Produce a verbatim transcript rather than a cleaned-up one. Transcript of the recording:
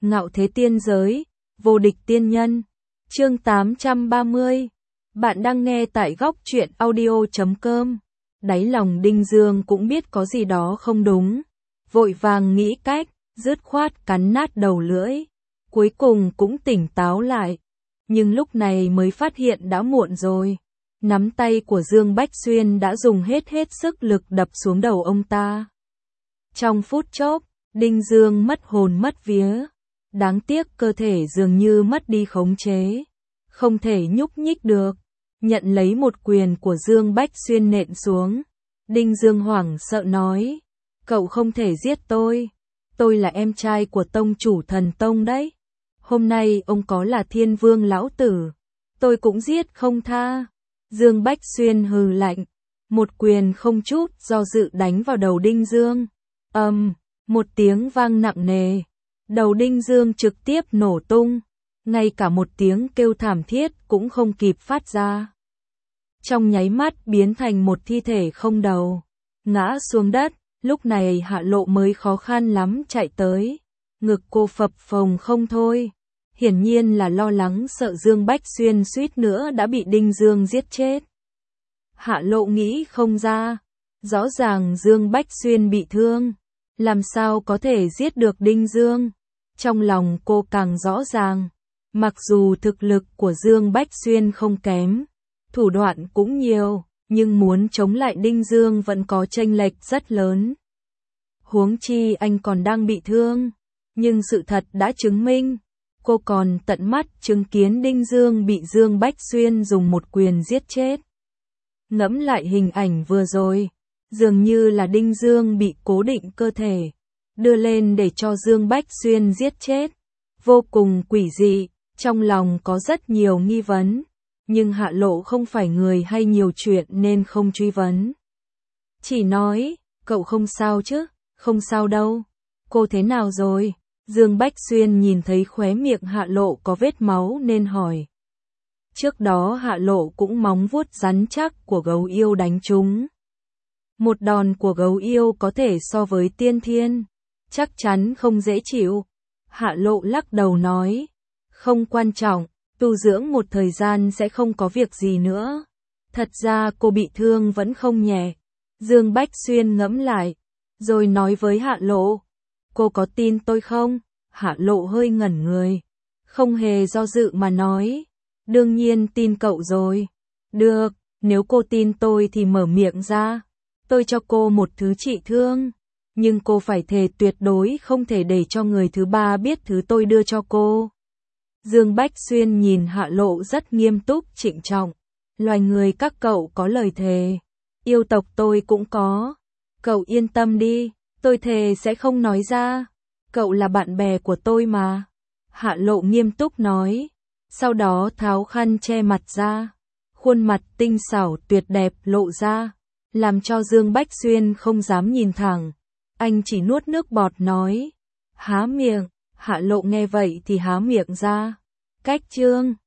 Ngạo thế tiên giới, vô địch tiên nhân. Chương tám trăm ba mươi. Bạn đang nghe tại góc truyện audio chấm com. Đáy lòng Đinh Dương cũng biết có gì đó không đúng, vội vàng nghĩ cách, dứt khoát cắn nát đầu lưỡi. Cuối cùng cũng tỉnh táo lại, nhưng lúc này mới phát hiện đã muộn rồi. Nắm tay của Dương Bách Xuyên đã dùng hết hết sức lực đập xuống đầu ông ta. Trong phút chốc, Đinh Dương mất hồn mất vía. Đáng tiếc cơ thể dường như mất đi khống chế, không thể nhúc nhích được. Nhận lấy một quyền của Dương Bách Xuyên nện xuống, Đinh Dương hoảng sợ nói, cậu không thể giết tôi, tôi là em trai của tông chủ thần tông đấy. Hôm nay ông có là thiên vương lão tử, tôi cũng giết không tha. Dương Bách Xuyên hừ lạnh, một quyền không chút do dự đánh vào đầu Đinh Dương. Ầm, um, một tiếng vang nặng nề, đầu Đinh Dương trực tiếp nổ tung, ngay cả một tiếng kêu thảm thiết cũng không kịp phát ra. Trong nháy mắt biến thành một thi thể không đầu, ngã xuống đất. Lúc này Hạ Lộ mới khó khăn lắm chạy tới, ngực cô phập phồng không thôi, hiển nhiên là lo lắng sợ Dương Bách Xuyên suýt nữa đã bị Đinh Dương giết chết. Hạ Lộ nghĩ không ra, rõ ràng Dương Bách Xuyên bị thương, làm sao có thể giết được Đinh Dương. Trong lòng cô càng rõ ràng, mặc dù thực lực của Dương Bách Xuyên không kém, thủ đoạn cũng nhiều, nhưng muốn chống lại Đinh Dương vẫn có chênh lệch rất lớn. Huống chi anh còn đang bị thương, nhưng sự thật đã chứng minh, cô còn tận mắt chứng kiến Đinh Dương bị Dương Bách Xuyên dùng một quyền giết chết. Ngẫm lại hình ảnh vừa rồi, dường như là Đinh Dương bị cố định cơ thể, đưa lên để cho Dương Bách Xuyên giết chết. Vô cùng quỷ dị, trong lòng có rất nhiều nghi vấn, nhưng Hạ Lộ không phải người hay nhiều chuyện nên không truy vấn. Chỉ nói, cậu không sao chứ? Không sao đâu. Cô thế nào rồi? Dương Bách Xuyên nhìn thấy khóe miệng Hạ Lộ có vết máu nên hỏi. Trước đó Hạ Lộ cũng móng vuốt rắn chắc của gấu yêu đánh trúng. Một đòn của gấu yêu có thể so với tiên thiên, chắc chắn không dễ chịu. Hạ Lộ lắc đầu nói, không quan trọng, tu dưỡng một thời gian sẽ không có việc gì nữa. Thật ra cô bị thương vẫn không nhẹ. Dương Bách Xuyên ngẫm lại, rồi nói với Hạ Lộ, cô có tin tôi không? Hạ Lộ hơi ngẩn người, không hề do dự mà nói, đương nhiên tin cậu rồi. Được, nếu cô tin tôi thì mở miệng ra, tôi cho cô một thứ trị thương, nhưng cô phải thề tuyệt đối không thể để cho người thứ ba biết thứ tôi đưa cho cô. Dương Bách Xuyên nhìn Hạ Lộ rất nghiêm túc trịnh trọng, loài người các cậu có lời thề, yêu tộc tôi cũng có. Cậu yên tâm đi, tôi thề sẽ không nói ra, cậu là bạn bè của tôi mà. Hạ Lộ nghiêm túc nói, sau đó tháo khăn che mặt ra, khuôn mặt tinh xảo tuyệt đẹp lộ ra, làm cho Dương Bách Xuyên không dám nhìn thẳng. Anh chỉ nuốt nước bọt nói, há miệng. Hạ Lộ nghe vậy thì há miệng ra. Cách chương